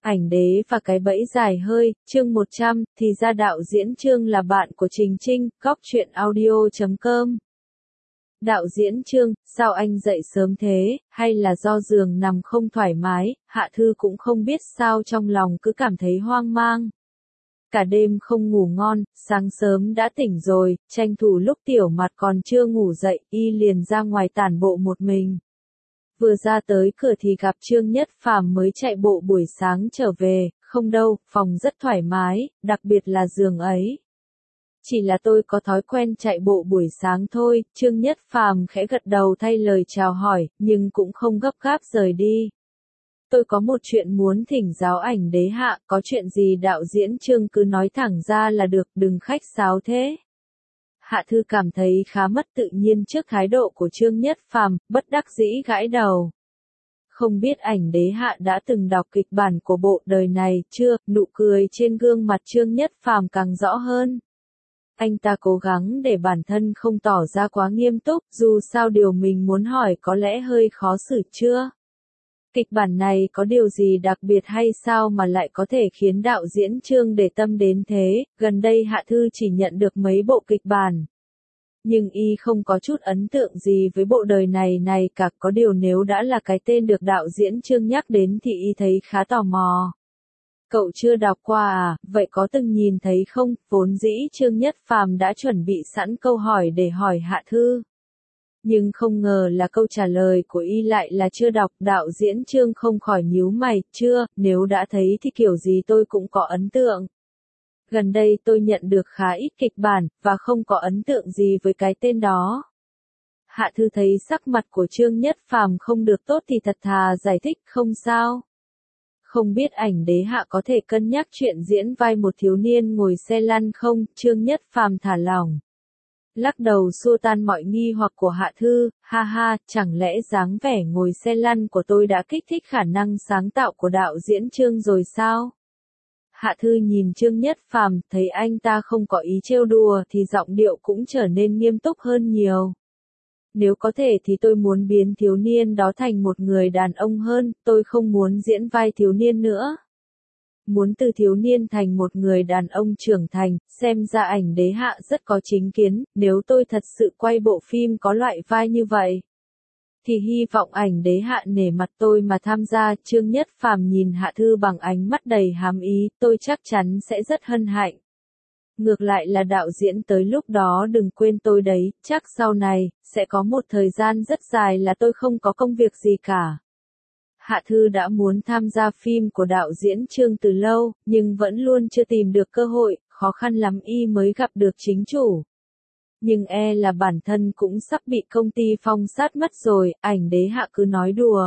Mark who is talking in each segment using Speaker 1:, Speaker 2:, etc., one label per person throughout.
Speaker 1: Ảnh đế và cái bẫy dài hơi, chương 100, thì ra đạo diễn Trương là bạn của Trình Trinh, góc truyện audio.com. Đạo diễn Trương, sao anh dậy sớm thế, hay là do giường nằm không thoải mái, Hạ Thư cũng không biết sao trong lòng cứ cảm thấy hoang mang. Cả đêm không ngủ ngon, sáng sớm đã tỉnh rồi, tranh thủ lúc Tiểu Mặt còn chưa ngủ dậy, y liền ra ngoài tản bộ một mình. Vừa ra tới cửa thì gặp Trương Nhất Phàm mới chạy bộ buổi sáng trở về, không đâu, phòng rất thoải mái, đặc biệt là giường ấy. Chỉ là tôi có thói quen chạy bộ buổi sáng thôi, Trương Nhất Phàm khẽ gật đầu thay lời chào hỏi, nhưng cũng không gấp gáp rời đi. Tôi có một chuyện muốn thỉnh giáo ảnh đế hạ, có chuyện gì đạo diễn Trương cứ nói thẳng ra là được, đừng khách sáo thế. Hạ Thư cảm thấy khá mất tự nhiên trước thái độ của Trương Nhất Phàm, bất đắc dĩ gãi đầu. Không biết ảnh đế hạ đã từng đọc kịch bản của bộ đời này chưa, nụ cười trên gương mặt Trương Nhất Phàm càng rõ hơn. Anh ta cố gắng để bản thân không tỏ ra quá nghiêm túc, dù sao điều mình muốn hỏi có lẽ hơi khó xử chưa. Kịch bản này có điều gì đặc biệt hay sao mà lại có thể khiến đạo diễn Trương để tâm đến thế, gần đây Hạ Thư chỉ nhận được mấy bộ kịch bản. Nhưng y không có chút ấn tượng gì với bộ đời này cả, có điều nếu đã là cái tên được đạo diễn Trương nhắc đến thì y thấy khá tò mò. Cậu chưa đọc qua à, vậy có từng nhìn thấy không, vốn dĩ Trương Nhất Phàm đã chuẩn bị sẵn câu hỏi để hỏi Hạ Thư. Nhưng không ngờ là câu trả lời của y lại là chưa đọc, đạo diễn Trương không khỏi nhíu mày, chưa, nếu đã thấy thì kiểu gì tôi cũng có ấn tượng. Gần đây tôi nhận được khá ít kịch bản, và không có ấn tượng gì với cái tên đó. Hạ Thư thấy sắc mặt của Trương Nhất Phàm không được tốt thì thật thà giải thích, không sao. Không biết ảnh đế hạ có thể cân nhắc chuyện diễn vai một thiếu niên ngồi xe lăn không, Trương Nhất Phàm thả lỏng. Lắc đầu xua tan mọi nghi hoặc của Hạ Thư, ha ha, chẳng lẽ dáng vẻ ngồi xe lăn của tôi đã kích thích khả năng sáng tạo của đạo diễn Trương rồi sao? Hạ Thư nhìn Trương Nhất Phàm, thấy anh ta không có ý trêu đùa thì giọng điệu cũng trở nên nghiêm túc hơn nhiều. Nếu có thể thì tôi muốn biến thiếu niên đó thành một người đàn ông hơn, tôi không muốn diễn vai thiếu niên nữa. Muốn từ thiếu niên thành một người đàn ông trưởng thành, xem ra ảnh đế hạ rất có chính kiến, nếu tôi thật sự quay bộ phim có loại vai như vậy. Thì hy vọng ảnh đế hạ nể mặt tôi mà tham gia. Trương Nhất Phàm nhìn Hạ Thư bằng ánh mắt đầy hàm ý, tôi chắc chắn sẽ rất hân hạnh. Ngược lại là đạo diễn tới lúc đó đừng quên tôi đấy, chắc sau này, sẽ có một thời gian rất dài là tôi không có công việc gì cả. Hạ Thư đã muốn tham gia phim của đạo diễn Trương từ lâu, nhưng vẫn luôn chưa tìm được cơ hội, khó khăn lắm y mới gặp được chính chủ. Nhưng là bản thân cũng sắp bị công ty phong sát mất rồi, ảnh đế hạ cứ nói đùa.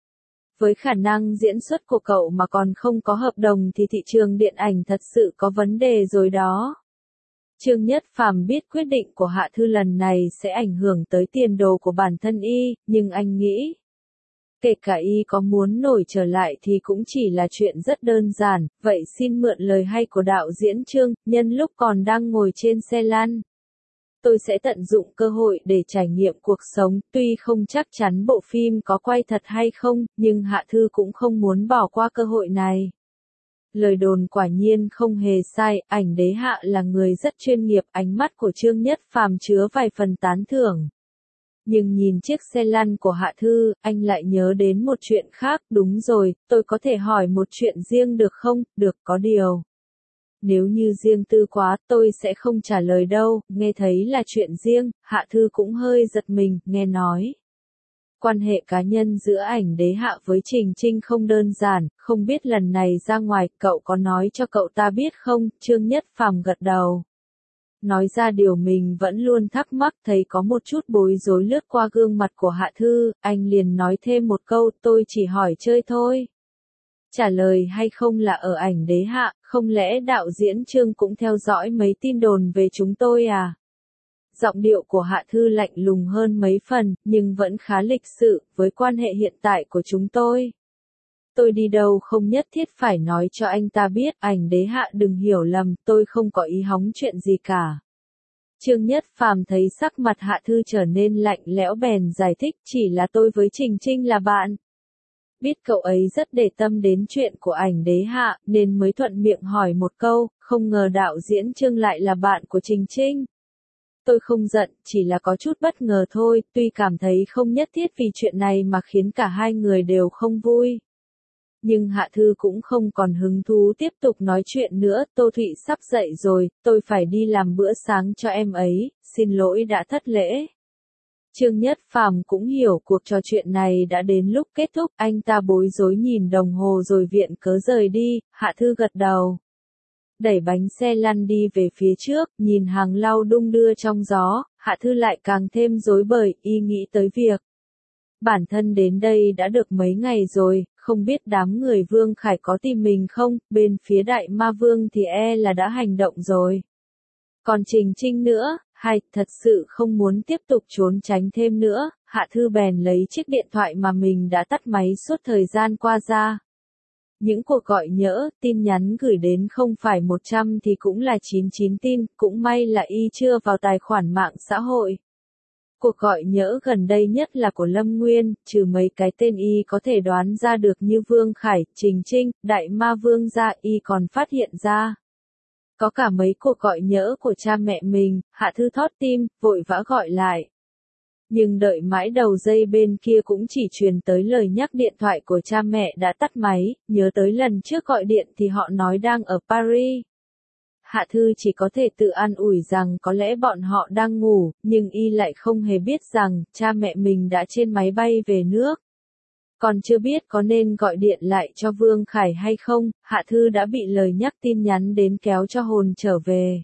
Speaker 1: Với khả năng diễn xuất của cậu mà còn không có hợp đồng thì thị trường điện ảnh thật sự có vấn đề rồi đó. Trương Nhất Phàm biết quyết định của Hạ Thư lần này sẽ ảnh hưởng tới tiền đồ của bản thân y, nhưng anh nghĩ, kể cả y có muốn nổi trở lại thì cũng chỉ là chuyện rất đơn giản, vậy xin mượn lời hay của đạo diễn Trương, nhân lúc còn đang ngồi trên xe lăn. Tôi sẽ tận dụng cơ hội để trải nghiệm cuộc sống, tuy không chắc chắn bộ phim có quay thật hay không, nhưng Hạ Thư cũng không muốn bỏ qua cơ hội này. Lời đồn quả nhiên không hề sai, ảnh đế hạ là người rất chuyên nghiệp, ánh mắt của Trương Nhất Phàm chứa vài phần tán thưởng. Nhưng nhìn chiếc xe lăn của Hạ Thư, anh lại nhớ đến một chuyện khác, đúng rồi, tôi có thể hỏi một chuyện riêng được không, được có điều. Nếu như riêng tư quá, tôi sẽ không trả lời đâu, nghe thấy là chuyện riêng, Hạ Thư cũng hơi giật mình, nghe nói. Quan hệ cá nhân giữa ảnh đế hạ với Trình Trinh không đơn giản, không biết lần này ra ngoài, cậu có nói cho cậu ta biết không, Trương Nhất Phàm gật đầu. Nói ra điều mình vẫn luôn thắc mắc, thấy có một chút bối rối lướt qua gương mặt của Hạ Thư, anh liền nói thêm một câu, tôi chỉ hỏi chơi thôi. Trả lời hay không là ở ảnh đế hạ, không lẽ đạo diễn Trương cũng theo dõi mấy tin đồn về chúng tôi à? Giọng điệu của Hạ Thư lạnh lùng hơn mấy phần, nhưng vẫn khá lịch sự, với quan hệ hiện tại của chúng tôi. Tôi đi đâu không nhất thiết phải nói cho anh ta biết, ảnh đế hạ đừng hiểu lầm, tôi không có ý hóng chuyện gì cả. Trương Nhất Phàm thấy sắc mặt Hạ Thư trở nên lạnh lẽo bèn giải thích, chỉ là tôi với Trình Trinh là bạn. Biết cậu ấy rất để tâm đến chuyện của ảnh đế hạ, nên mới thuận miệng hỏi một câu, không ngờ đạo diễn Trương lại là bạn của Trình Trinh. Tôi không giận, chỉ là có chút bất ngờ thôi, tuy cảm thấy không nhất thiết vì chuyện này mà khiến cả hai người đều không vui. Nhưng Hạ Thư cũng không còn hứng thú tiếp tục nói chuyện nữa, Tô Thụy sắp dậy rồi, tôi phải đi làm bữa sáng cho em ấy, xin lỗi đã thất lễ. Trương Nhất Phàm cũng hiểu cuộc trò chuyện này đã đến lúc kết thúc, anh ta bối rối nhìn đồng hồ rồi viện cớ rời đi, Hạ Thư gật đầu. Đẩy bánh xe lăn đi về phía trước, nhìn hàng lau đung đưa trong gió, Hạ Thư lại càng thêm rối bời, y nghĩ tới việc. Bản thân đến đây đã được mấy ngày rồi, không biết đám người Vương Khải có tìm mình không, bên phía Đại Ma Vương thì là đã hành động rồi. Còn Trình Trinh nữa, thật sự không muốn tiếp tục trốn tránh thêm nữa, Hạ Thư bèn lấy chiếc điện thoại mà mình đã tắt máy suốt thời gian qua ra. Những cuộc gọi nhỡ, tin nhắn gửi đến không phải 100 thì cũng là 99 tin, cũng may là y chưa vào tài khoản mạng xã hội. Cuộc gọi nhỡ gần đây nhất là của Lâm Nguyên, trừ mấy cái tên y có thể đoán ra được như Vương Khải, Trình Trinh, Đại Ma Vương ra, y còn phát hiện ra. Có cả mấy cuộc gọi nhỡ của cha mẹ mình, Hạ Thư thót tim, vội vã gọi lại. Nhưng đợi mãi đầu dây bên kia cũng chỉ truyền tới lời nhắc điện thoại của cha mẹ đã tắt máy, nhớ tới lần trước gọi điện thì họ nói đang ở Paris. Hạ Thư chỉ có thể tự an ủi rằng có lẽ bọn họ đang ngủ, nhưng y lại không hề biết rằng cha mẹ mình đã trên máy bay về nước. Còn chưa biết có nên gọi điện lại cho Vương Khải hay không, Hạ Thư đã bị lời nhắc tin nhắn đến kéo cho hồn trở về.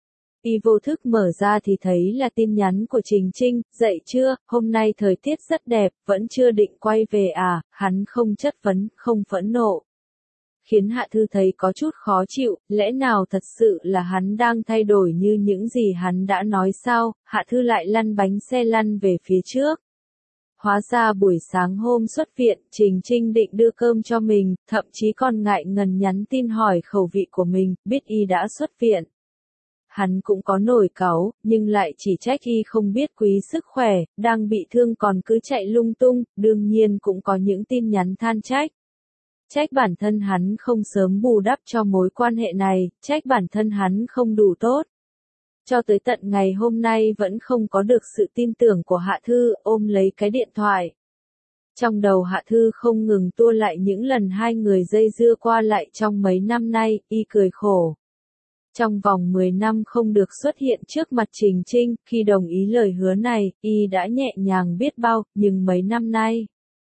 Speaker 1: Y vô thức mở ra thì thấy là tin nhắn của Trình Trinh, dậy chưa, hôm nay thời tiết rất đẹp, vẫn chưa định quay về à, hắn không chất vấn, không phẫn nộ. Khiến Hạ Thư thấy có chút khó chịu, lẽ nào thật sự là hắn đang thay đổi như những gì hắn đã nói sao, Hạ Thư lại lăn bánh xe lăn về phía trước. Hóa ra buổi sáng hôm xuất viện, Trình Trinh định đưa cơm cho mình, thậm chí còn ngại ngần nhắn tin hỏi khẩu vị của mình, biết y đã xuất viện. Hắn cũng có nổi cáu, nhưng lại chỉ trách y không biết quý sức khỏe, đang bị thương còn cứ chạy lung tung, đương nhiên cũng có những tin nhắn than trách. Trách bản thân hắn không sớm bù đắp cho mối quan hệ này, trách bản thân hắn không đủ tốt. Cho tới tận ngày hôm nay vẫn không có được sự tin tưởng của Hạ Thư, ôm lấy cái điện thoại. Trong đầu Hạ Thư không ngừng tua lại những lần hai người dây dưa qua lại trong mấy năm nay, y cười khổ. Trong vòng 10 năm không được xuất hiện trước mặt Trình Trinh, khi đồng ý lời hứa này, y đã nhẹ nhàng biết bao, nhưng mấy năm nay,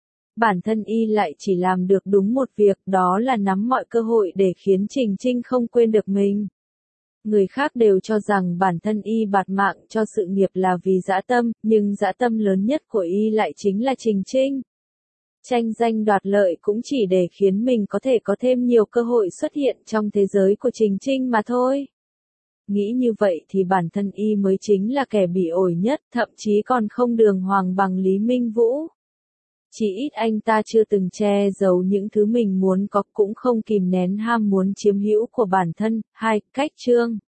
Speaker 1: bản thân y lại chỉ làm được đúng một việc, đó là nắm mọi cơ hội để khiến Trình Trinh không quên được mình. Người khác đều cho rằng bản thân y bạt mạng cho sự nghiệp là vì dã tâm, nhưng dã tâm lớn nhất của y lại chính là Trình Trinh. Tranh danh đoạt lợi cũng chỉ để khiến mình có thể có thêm nhiều cơ hội xuất hiện trong thế giới của Trình Trinh mà thôi. Nghĩ như vậy thì bản thân y mới chính là kẻ bị ổi nhất, thậm chí còn không đường hoàng bằng Lý Minh Vũ. Chỉ ít anh ta chưa từng che giấu những thứ mình muốn có, cũng không kìm nén ham muốn chiếm hữu của bản thân. Cách chương